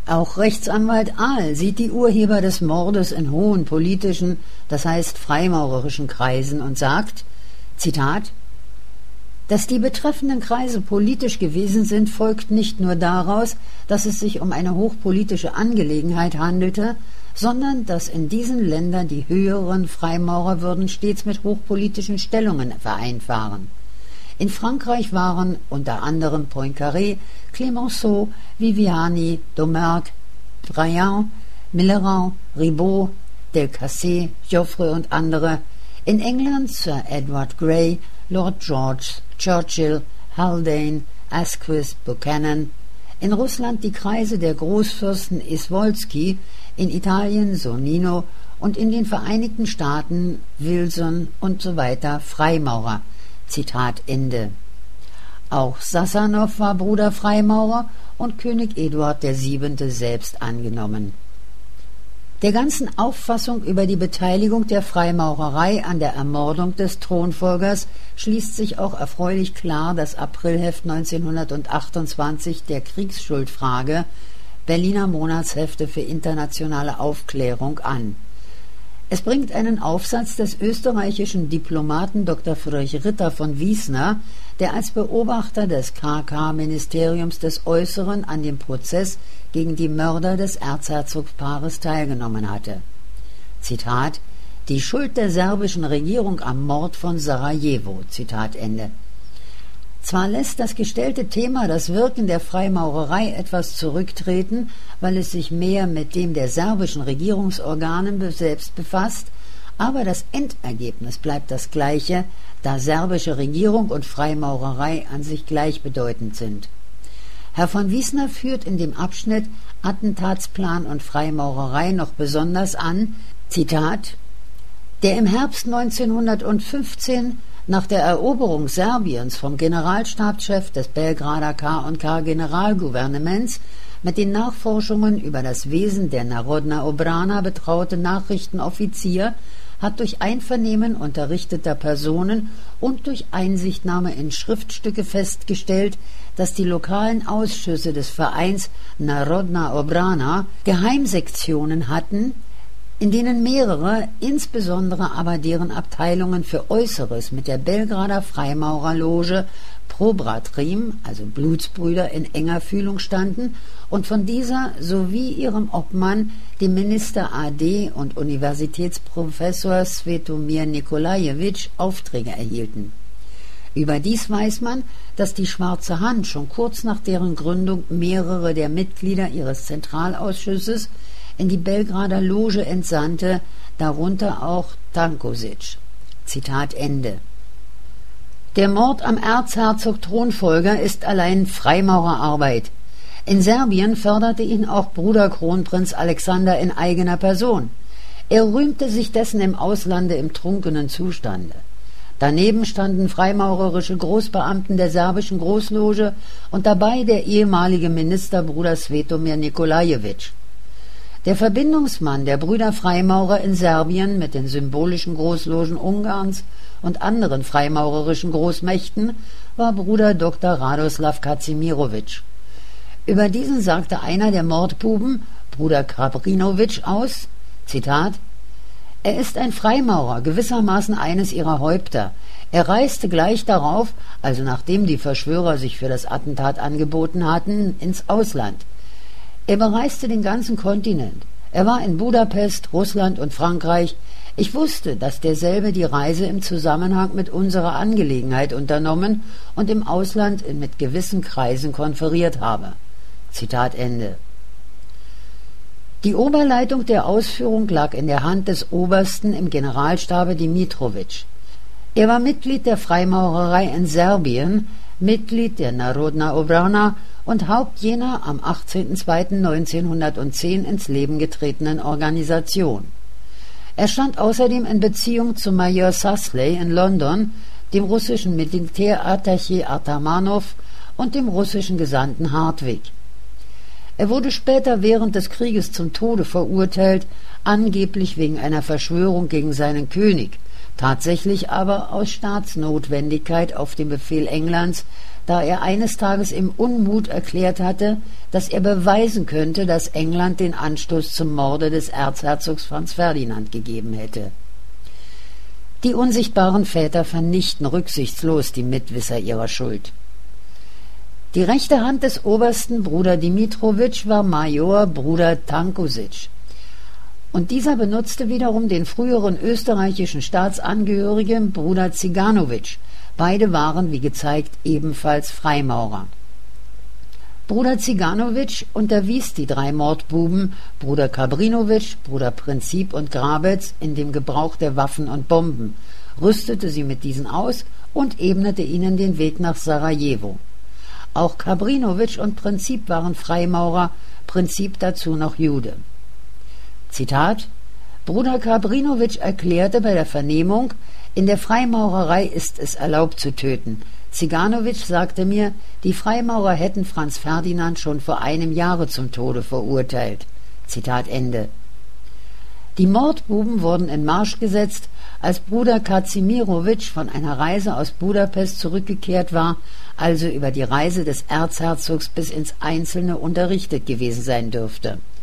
Auch Rechtsanwalt Ahl sieht die Urheber des Mordes in hohen politischen, das heißt freimaurerischen Kreisen und sagt, Zitat, dass die betreffenden Kreise politisch gewesen sind, folgt nicht nur daraus, dass es sich um eine hochpolitische Angelegenheit handelte, sondern dass in diesen Ländern die höheren Freimaurerwürden stets mit hochpolitischen Stellungen vereint waren. In Frankreich waren unter anderem Poincaré, Clemenceau, Viviani, Domergue, Briand, Millerand, Ribot, Delcassé, Joffre und andere. In England Sir Edward Grey, Lord George, Churchill, Haldane, Asquith, Buchanan. In Russland die Kreise der Großfürsten Iswolski, in Italien Sonnino und in den Vereinigten Staaten Wilson und so weiter Freimaurer. Zitat Ende. Auch Sassanow war Bruder Freimaurer und König Eduard VII. Selbst angenommen. Der ganzen Auffassung über die Beteiligung der Freimaurerei an der Ermordung des Thronfolgers schließt sich auch erfreulich klar das Aprilheft 1928 der Kriegsschuldfrage, Berliner Monatshefte für internationale Aufklärung an. Es bringt einen Aufsatz des österreichischen Diplomaten Dr. Friedrich Ritter von Wiesner, der als Beobachter des KK-Ministeriums des Äußeren an dem Prozess gegen die Mörder des Erzherzogspaares teilgenommen hatte. Zitat: Die Schuld der serbischen Regierung am Mord von Sarajevo. Zitat Ende. Zwar lässt das gestellte Thema das Wirken der Freimaurerei etwas zurücktreten, weil es sich mehr mit dem der serbischen Regierungsorganen selbst befasst, aber das Endergebnis bleibt das gleiche, da serbische Regierung und Freimaurerei an sich gleichbedeutend sind. Herr von Wiesner führt in dem Abschnitt Attentatsplan und Freimaurerei noch besonders an, Zitat, der im Herbst 1915 nach der Eroberung Serbiens vom Generalstabschef des Belgrader K&K Generalgouvernements mit den Nachforschungen über das Wesen der Narodna Obrana betraute Nachrichtenoffizier hat durch Einvernehmen unterrichteter Personen und durch Einsichtnahme in Schriftstücke festgestellt, dass die lokalen Ausschüsse des Vereins Narodna Obrana Geheimsektionen hatten, in denen mehrere, insbesondere aber deren Abteilungen für Äußeres mit der Belgrader Freimaurerloge Probratrim, also Blutsbrüder, in enger Fühlung standen und von dieser sowie ihrem Obmann, dem Minister AD und Universitätsprofessor Svetomir Nikolajewitsch, Aufträge erhielten. Überdies weiß man, dass die Schwarze Hand schon kurz nach deren Gründung mehrere der Mitglieder ihres Zentralausschusses in die Belgrader Loge entsandte, darunter auch Tankosic. Zitat Ende. Der Mord am Erzherzog-Thronfolger ist allein Freimaurerarbeit. In Serbien förderte ihn auch Bruder Kronprinz Alexander in eigener Person. Er rühmte sich dessen im Auslande im trunkenen Zustande. Daneben standen freimaurerische Großbeamten der serbischen Großloge und dabei der ehemalige Minister Bruder Svetomir Nikolajewitsch. Der Verbindungsmann der Brüder Freimaurer in Serbien mit den symbolischen Großlogen Ungarns und anderen freimaurerischen Großmächten war Bruder Dr. Radoslav Kazimirovic. Über diesen sagte einer der Mordbuben, Bruder Krabrinovic, aus, Zitat, er ist ein Freimaurer, gewissermaßen eines ihrer Häupter. Er reiste gleich darauf, also nachdem die Verschwörer sich für das Attentat angeboten hatten, ins Ausland. Er bereiste den ganzen Kontinent. Er war in Budapest, Russland und Frankreich. Ich wusste, dass derselbe die Reise im Zusammenhang mit unserer Angelegenheit unternommen und im Ausland mit gewissen Kreisen konferiert habe. Zitat Ende. Die Oberleitung der Ausführung lag in der Hand des Obersten im Generalstabe Dimitrovic. Er war Mitglied der Freimaurerei in Serbien, Mitglied der Narodna Obrana und Haupt jener am 18.02.1910 ins Leben getretenen Organisation. Er stand außerdem in Beziehung zu Major Sasley in London, dem russischen Militärattaché Atamanov und dem russischen Gesandten Hartwig. Er wurde später während des Krieges zum Tode verurteilt, angeblich wegen einer Verschwörung gegen seinen König, tatsächlich aber aus Staatsnotwendigkeit auf den Befehl Englands, da er eines Tages im Unmut erklärt hatte, dass er beweisen könnte, dass England den Anstoß zum Morde des Erzherzogs Franz Ferdinand gegeben hätte. Die unsichtbaren Väter vernichten rücksichtslos die Mitwisser ihrer Schuld. Die rechte Hand des Obersten Bruder Dimitrowitsch war Major Bruder Tankusic. Und dieser benutzte wiederum den früheren österreichischen Staatsangehörigen Bruder Ziganowitsch. Beide waren, wie gezeigt, ebenfalls Freimaurer. Bruder Ziganowitsch unterwies die 3 Mordbuben, Bruder Kabrinowitsch, Bruder Prinzip und Grabetz, in dem Gebrauch der Waffen und Bomben, rüstete sie mit diesen aus und ebnete ihnen den Weg nach Sarajevo. Auch Kabrinowitsch und Prinzip waren Freimaurer, Prinzip dazu noch Jude. Zitat: Bruder Kabrinowitsch erklärte bei der Vernehmung, in der Freimaurerei ist es erlaubt zu töten. Ziganowitsch sagte mir, die Freimaurer hätten Franz Ferdinand schon vor einem Jahre zum Tode verurteilt. Zitat Ende. Die Mordbuben wurden in Marsch gesetzt, als Bruder Kazimirowitsch von einer Reise aus Budapest zurückgekehrt war, also über die Reise des Erzherzogs bis ins Einzelne unterrichtet gewesen sein dürfte.